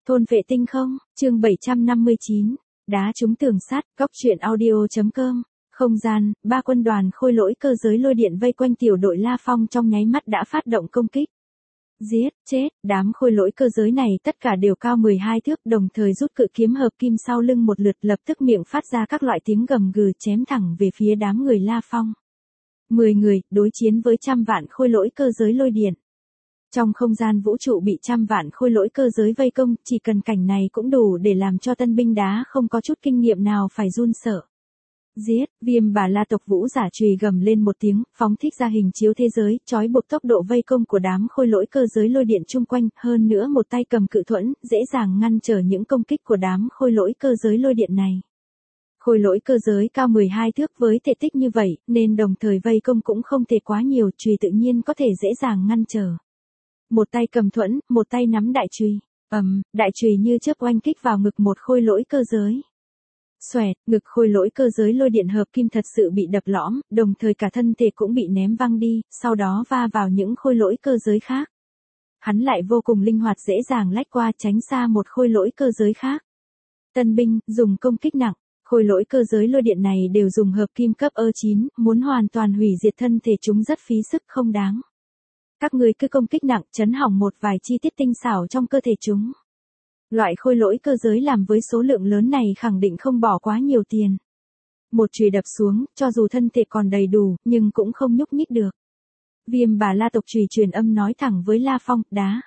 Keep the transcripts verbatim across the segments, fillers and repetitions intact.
Thôn vệ tinh không, chương bảy trăm năm mươi chín, đá trúng tường sắt, góc truyện audio.com, không gian, ba quân đoàn khôi lỗi cơ giới lôi điện vây quanh tiểu đội La Phong trong nháy mắt đã phát động công kích. Giết, chết, đám khôi lỗi cơ giới này tất cả đều cao mười hai thước, đồng thời rút cự kiếm hợp kim sau lưng một lượt, lập tức miệng phát ra các loại tiếng gầm gừ chém thẳng về phía đám người La Phong. mười người, đối chiến với trăm vạn khôi lỗi cơ giới lôi điện. Trong không gian vũ trụ bị trăm vạn khôi lỗi cơ giới vây công, chỉ cần cảnh này cũng đủ để làm cho tân binh đá không có chút kinh nghiệm nào phải run sợ. Giết, Viêm Bà La tộc Vũ Giả chùy gầm lên một tiếng, phóng thích ra hình chiếu thế giới, trói buộc tốc độ vây công của đám khôi lỗi cơ giới lôi điện chung quanh, hơn nữa một tay cầm cự thuẫn, dễ dàng ngăn trở những công kích của đám khôi lỗi cơ giới lôi điện này. Khôi lỗi cơ giới cao mười hai thước với thể tích như vậy, nên đồng thời vây công cũng không thể quá nhiều, chùy tự nhiên có thể dễ dàng ngăn trở. Một tay cầm thuẫn, một tay nắm đại chùy, ầm, đại chùy như chớp oanh kích vào ngực một khôi lỗi cơ giới. Xoẹt, ngực khôi lỗi cơ giới lôi điện hợp kim thật sự bị đập lõm, đồng thời cả thân thể cũng bị ném văng đi, sau đó va vào những khôi lỗi cơ giới khác. Hắn lại vô cùng linh hoạt dễ dàng lách qua tránh xa một khôi lỗi cơ giới khác. Tân binh, dùng công kích nặng, khôi lỗi cơ giới lôi điện này đều dùng hợp kim cấp E chín, muốn hoàn toàn hủy diệt thân thể chúng rất phí sức không đáng. Các người cứ công kích nặng, chấn hỏng một vài chi tiết tinh xảo trong cơ thể chúng. Loại khôi lỗi cơ giới làm với số lượng lớn này khẳng định không bỏ quá nhiều tiền. Một chùy đập xuống, cho dù thân thể còn đầy đủ, nhưng cũng không nhúc nhích được. Viêm Bà La tộc chùy truyền âm nói thẳng với La Phong, đá.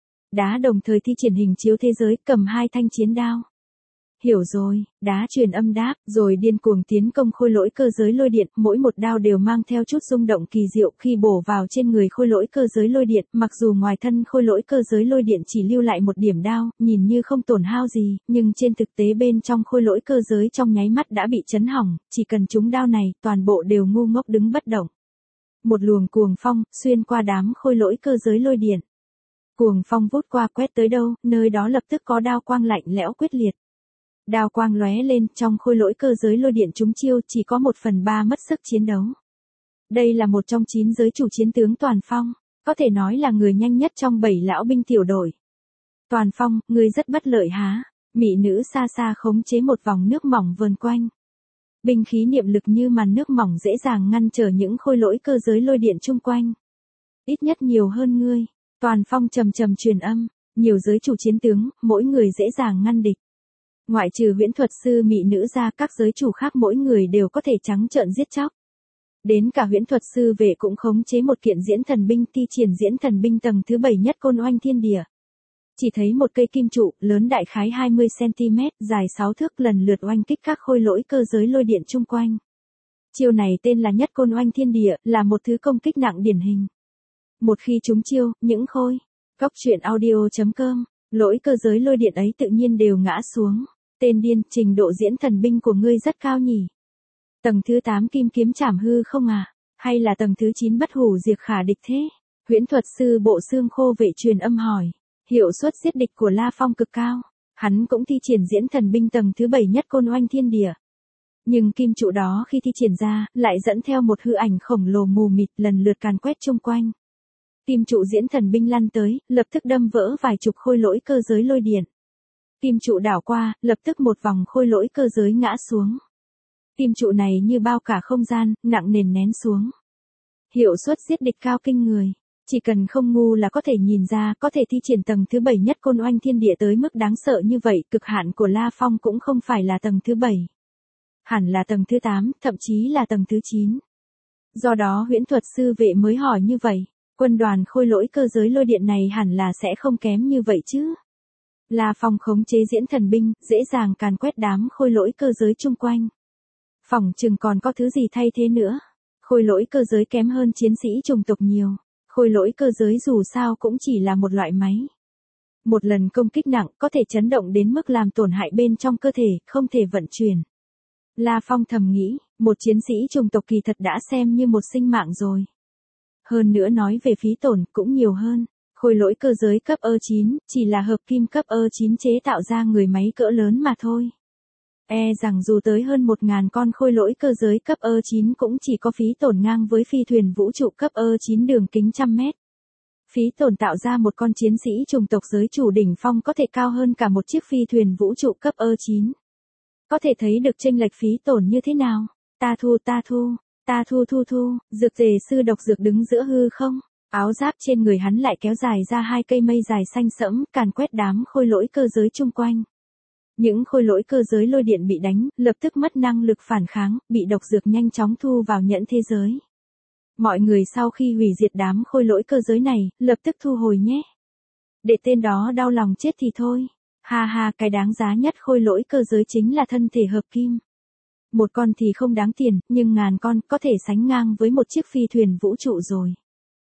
Đá đồng thời thi triển hình chiếu thế giới, cầm hai thanh chiến đao. Hiểu rồi, đá truyền âm đáp, rồi điên cuồng tiến công khôi lỗi cơ giới lôi điện, mỗi một đao đều mang theo chút rung động kỳ diệu khi bổ vào trên người khôi lỗi cơ giới lôi điện, mặc dù ngoài thân khôi lỗi cơ giới lôi điện chỉ lưu lại một điểm đao, nhìn như không tổn hao gì, nhưng trên thực tế bên trong khôi lỗi cơ giới trong nháy mắt đã bị chấn hỏng, chỉ cần trúng đao này, toàn bộ đều ngu ngốc đứng bất động. Một luồng cuồng phong, xuyên qua đám khôi lỗi cơ giới lôi điện. Cuồng phong vút qua quét tới đâu, nơi đó lập tức có đao quang lạnh lẽo quyết liệt. Đao quang lóe lên, trong khôi lỗi cơ giới lôi điện chúng chiêu chỉ có một phần ba mất sức chiến đấu. Đây là một trong chín giới chủ chiến tướng Toàn Phong, có thể nói là người nhanh nhất trong bảy lão binh tiểu đội. Toàn Phong, ngươi rất bất lợi há, mỹ nữ xa xa khống chế một vòng nước mỏng vờn quanh. Binh khí niệm lực như màn nước mỏng dễ dàng ngăn trở những khôi lỗi cơ giới lôi điện chung quanh. Ít nhất nhiều hơn ngươi, Toàn Phong trầm trầm truyền âm, nhiều giới chủ chiến tướng, mỗi người dễ dàng ngăn địch. Ngoại trừ huyễn thuật sư mỹ nữ ra, các giới chủ khác mỗi người đều có thể trắng trợn giết chóc. Đến cả huyễn thuật sư vệ cũng khống chế một kiện diễn thần binh, thi triển diễn thần binh tầng thứ bảy nhất côn oanh thiên địa. Chỉ thấy một cây kim trụ, lớn đại khái hai mươi xăng-ti-mét, dài sáu thước lần lượt oanh kích các khôi lỗi cơ giới lôi điện chung quanh. Chiêu này tên là nhất côn oanh thiên địa, là một thứ công kích nặng điển hình. Một khi trúng chiêu, những khôi, góc truyện audio.com, lỗi cơ giới lôi điện ấy tự nhiên đều ngã xuống. Tên điên, trình độ diễn thần binh của ngươi rất cao nhỉ. Tầng thứ tám kim kiếm chảm hư không à? Hay là tầng thứ chín bất hủ diệt khả địch thế? Huyễn thuật sư bộ xương khô vệ truyền âm hỏi. Hiệu suất giết địch của La Phong cực cao. Hắn cũng thi triển diễn thần binh tầng thứ bảy nhất côn oanh thiên địa. Nhưng kim trụ đó khi thi triển ra, lại dẫn theo một hư ảnh khổng lồ mù mịt lần lượt càn quét chung quanh. Kim trụ diễn thần binh lăn tới, lập tức đâm vỡ vài chục khôi lỗi cơ giới lôi điện. Kim trụ đảo qua, lập tức một vòng khôi lỗi cơ giới ngã xuống. Kim trụ này như bao cả không gian, nặng nền nén xuống. Hiệu suất giết địch cao kinh người. Chỉ cần không ngu là có thể nhìn ra, có thể thi triển tầng thứ bảy nhất côn oanh thiên địa tới mức đáng sợ như vậy, cực hạn của La Phong cũng không phải là tầng thứ bảy. Hẳn là tầng thứ tám, thậm chí là tầng thứ chín. Do đó huyễn thuật sư vệ mới hỏi như vậy, quân đoàn khôi lỗi cơ giới lôi điện này hẳn là sẽ không kém như vậy chứ. La Phong khống chế diễn thần binh, dễ dàng càn quét đám khôi lỗi cơ giới chung quanh. Phỏng chừng còn có thứ gì thay thế nữa. Khôi lỗi cơ giới kém hơn chiến sĩ chủng tộc nhiều. Khôi lỗi cơ giới dù sao cũng chỉ là một loại máy. Một lần công kích nặng có thể chấn động đến mức làm tổn hại bên trong cơ thể, không thể vận chuyển. La Phong thầm nghĩ, một chiến sĩ chủng tộc kỳ thật đã xem như một sinh mạng rồi. Hơn nữa nói về phí tổn cũng nhiều hơn. Khôi lỗi cơ giới cấp E chín, chỉ là hợp kim cấp E chín chế tạo ra người máy cỡ lớn mà thôi. E rằng dù tới hơn một ngàn con khôi lỗi cơ giới cấp E chín cũng chỉ có phí tổn ngang với phi thuyền vũ trụ cấp E chín đường kính trăm mét. Phí tổn tạo ra một con chiến sĩ chủng tộc giới chủ đỉnh phong có thể cao hơn cả một chiếc phi thuyền vũ trụ cấp E chín. Có thể thấy được chênh lệch phí tổn như thế nào. Ta thu ta thu, ta thu thu thu, dược tề sư độc dược đứng giữa hư không. Áo giáp trên người hắn lại kéo dài ra hai cây mây dài xanh sẫm, càn quét đám khôi lỗi cơ giới chung quanh. Những khôi lỗi cơ giới lôi điện bị đánh, lập tức mất năng lực phản kháng, bị độc dược nhanh chóng thu vào nhẫn thế giới. Mọi người sau khi hủy diệt đám khôi lỗi cơ giới này, lập tức thu hồi nhé. Để tên đó đau lòng chết thì thôi. Ha ha, cái đáng giá nhất khôi lỗi cơ giới chính là thân thể hợp kim. Một con thì không đáng tiền, nhưng ngàn con có thể sánh ngang với một chiếc phi thuyền vũ trụ rồi.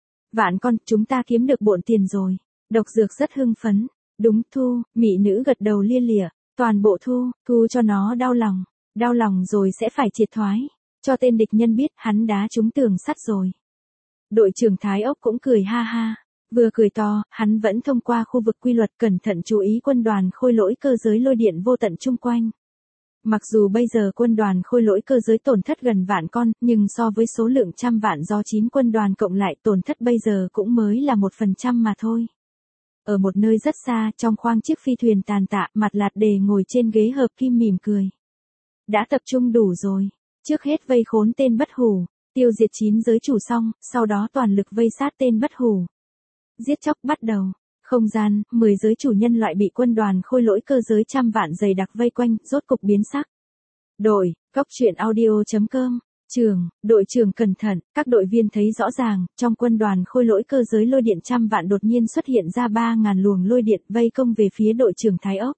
Vạn con, chúng ta kiếm được bộn tiền rồi. Độc dược rất hưng phấn. Đúng, thu, mị nữ gật đầu lia lịa. Toàn bộ thu, thu cho nó đau lòng. Đau lòng rồi sẽ phải triệt thoái. Cho tên địch nhân biết hắn đá trúng tường sắt rồi. Đội trưởng Thái Ốc cũng cười ha ha. Vừa cười to, hắn vẫn thông qua khu vực quy luật cẩn thận chú ý quân đoàn khôi lỗi cơ giới lôi điện vô tận chung quanh. Mặc dù bây giờ quân đoàn khôi lỗi cơ giới tổn thất gần vạn con, nhưng so với số lượng trăm vạn do chín quân đoàn cộng lại tổn thất bây giờ cũng mới là một phần trăm mà thôi. Ở một nơi rất xa, trong khoang chiếc phi thuyền tàn tạ, mặt lạt đề ngồi trên ghế hợp kim mỉm cười. Đã tập trung đủ rồi. Trước hết vây khốn tên bất hủ, tiêu diệt chín giới chủ xong, sau đó toàn lực vây sát tên bất hủ. Giết chóc bắt đầu. Không gian, mười giới chủ nhân loại bị quân đoàn khôi lỗi cơ giới trăm vạn dày đặc vây quanh, rốt cục biến sắc. Đội, góc truyện audio chấm com, trường, đội trưởng cẩn thận, các đội viên thấy rõ ràng, trong quân đoàn khôi lỗi cơ giới lôi điện trăm vạn đột nhiên xuất hiện ra ba ngàn luồng lôi điện vây công về phía đội trưởng Thái Ốc.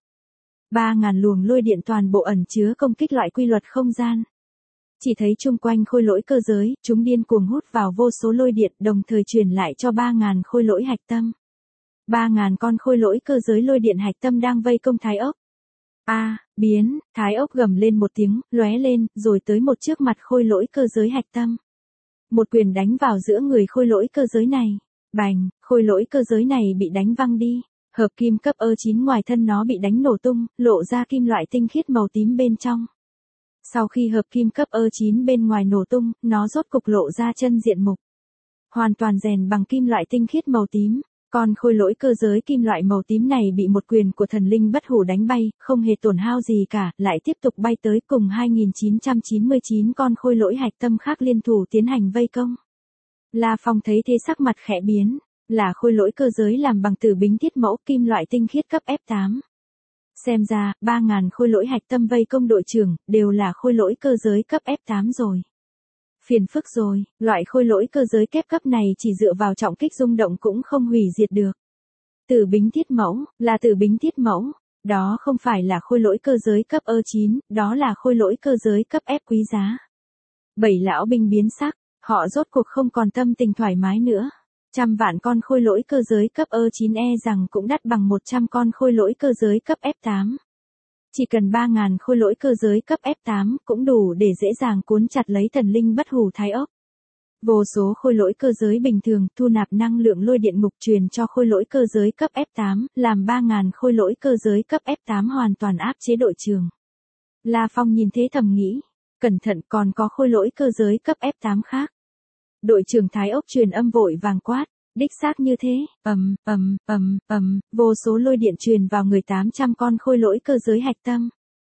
ba ngàn luồng lôi điện toàn bộ ẩn chứa công kích loại quy luật không gian. Chỉ thấy chung quanh khôi lỗi cơ giới, chúng điên cuồng hút vào vô số lôi điện đồng thời truyền lại cho ba ngàn khôi lỗi hạch tâm. ba ngàn con khôi lỗi cơ giới lôi điện hạch tâm đang vây công Thái Ốc. A, à, biến, Thái Ốc gầm lên một tiếng, lóe lên, rồi tới một trước mặt khôi lỗi cơ giới hạch tâm. Một quyền đánh vào giữa người khôi lỗi cơ giới này. Bành, khôi lỗi cơ giới này bị đánh văng đi. Hợp kim cấp E chín ngoài thân nó bị đánh nổ tung, lộ ra kim loại tinh khiết màu tím bên trong. Sau khi hợp kim cấp E chín bên ngoài nổ tung, nó rốt cục lộ ra chân diện mục. Hoàn toàn rèn bằng kim loại tinh khiết màu tím. Con khôi lỗi cơ giới kim loại màu tím này bị một quyền của thần linh bất hủ đánh bay, không hề tổn hao gì cả, lại tiếp tục bay tới cùng hai nghìn chín trăm chín mươi chín con khôi lỗi hạch tâm khác liên thủ tiến hành vây công. La Phong thấy thế sắc mặt khẽ biến, là khôi lỗi cơ giới làm bằng tử bính thiết mẫu kim loại tinh khiết cấp F tám. Xem ra, ba ngàn khôi lỗi hạch tâm vây công đội trưởng, đều là khôi lỗi cơ giới cấp F tám rồi. Phiền phức rồi, loại khôi lỗi cơ giới kép cấp này chỉ dựa vào trọng kích rung động cũng không hủy diệt được. Tử bính thiết mẫu, là tử bính thiết mẫu, đó không phải là khôi lỗi cơ giới cấp E chín, đó là khôi lỗi cơ giới cấp F quý giá. Bảy lão binh biến sắc, họ rốt cuộc không còn tâm tình thoải mái nữa. Trăm vạn con khôi lỗi cơ giới cấp E chín e rằng cũng đắt bằng một trăm con khôi lỗi cơ giới cấp F tám. Chỉ cần ba ngàn khôi lỗi cơ giới cấp F tám cũng đủ để dễ dàng cuốn chặt lấy thần linh bất hủ Thái Ốc. Vô số khôi lỗi cơ giới bình thường thu nạp năng lượng lôi điện ngục truyền cho khôi lỗi cơ giới cấp F tám, làm ba ngàn khôi lỗi cơ giới cấp F tám hoàn toàn áp chế đội trưởng. La Phong nhìn thế thầm nghĩ, cẩn thận còn có khôi lỗi cơ giới cấp F tám khác. Đội trưởng Thái Ốc truyền âm vội vàng quát. Đích xác như thế, ầm, ầm, ầm, ầm, vô số lôi điện truyền vào người tám trăm con khôi lỗi cơ giới hạch tâm.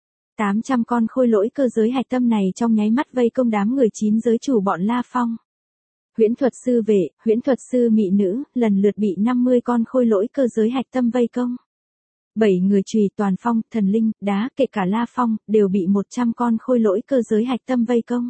tám trăm con khôi lỗi cơ giới hạch tâm này trong nháy mắt vây công đám người chín giới chủ bọn La Phong. Huyễn thuật sư vệ, huyễn thuật sư mị nữ, lần lượt bị năm mươi con khôi lỗi cơ giới hạch tâm vây công. bảy người chùy toàn phong, thần linh, đá, kể cả La Phong, đều bị một trăm con khôi lỗi cơ giới hạch tâm vây công.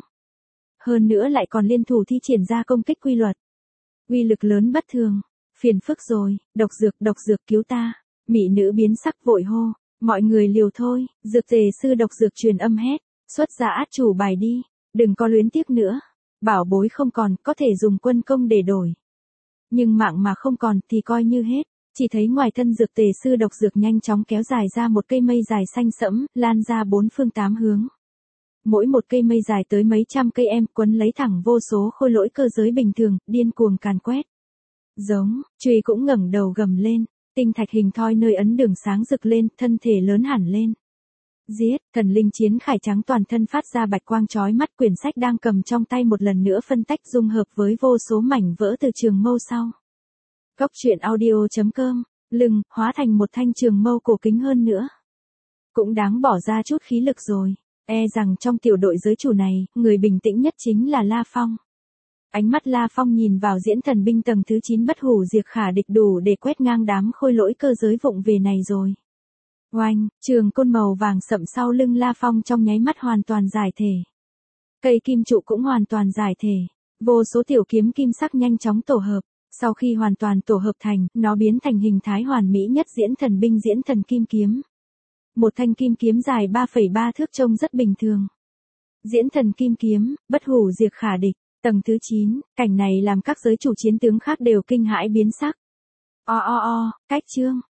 Hơn nữa lại còn liên thủ thi triển ra công kích quy luật. Uy lực lớn bất thường, phiền phức rồi, độc dược, độc dược cứu ta. Mị nữ biến sắc vội hô, mọi người liều thôi, dược tề sư độc dược truyền âm hét, xuất ra át chủ bài đi, đừng có luyến tiếc nữa, bảo bối không còn, có thể dùng quân công để đổi. Nhưng mạng mà không còn thì coi như hết, chỉ thấy ngoài thân dược tề sư độc dược nhanh chóng kéo dài ra một cây mây dài xanh sẫm, lan ra bốn phương tám hướng. Mỗi một cây mây dài tới mấy trăm cây em quấn lấy thẳng vô số khôi lỗi cơ giới bình thường, điên cuồng càn quét. Giống, chùy cũng ngẩng đầu gầm lên, tinh thạch hình thoi nơi ấn đường sáng rực lên, thân thể lớn hẳn lên. Giết, thần linh chiến khải trắng toàn thân phát ra bạch quang chói mắt, quyển sách đang cầm trong tay một lần nữa phân tách dung hợp với vô số mảnh vỡ từ trường mâu sau. Góc truyện audio chấm com, lưng, hóa thành một thanh trường mâu cổ kính hơn nữa. Cũng đáng bỏ ra chút khí lực rồi, e rằng trong tiểu đội giới chủ này, người bình tĩnh nhất chính là La Phong. Ánh mắt La Phong nhìn vào diễn thần binh tầng thứ chín bất hủ diệt khả địch đủ để quét ngang đám khôi lỗi cơ giới vụng về này rồi. Oanh, trường côn màu vàng sậm sau lưng La Phong trong nháy mắt hoàn toàn giải thể. Cây kim trụ cũng hoàn toàn giải thể. Vô số tiểu kiếm kim sắc nhanh chóng tổ hợp. Sau khi hoàn toàn tổ hợp thành, nó biến thành hình thái hoàn mỹ nhất diễn thần binh diễn thần kim kiếm. Một thanh kim kiếm dài ba phẩy ba thước trông rất bình thường. Diễn thần kim kiếm, bất hủ diệt khả địch, tầng thứ chín, cảnh này làm các giới chủ chiến tướng khác đều kinh hãi biến sắc. O o o, cách chương.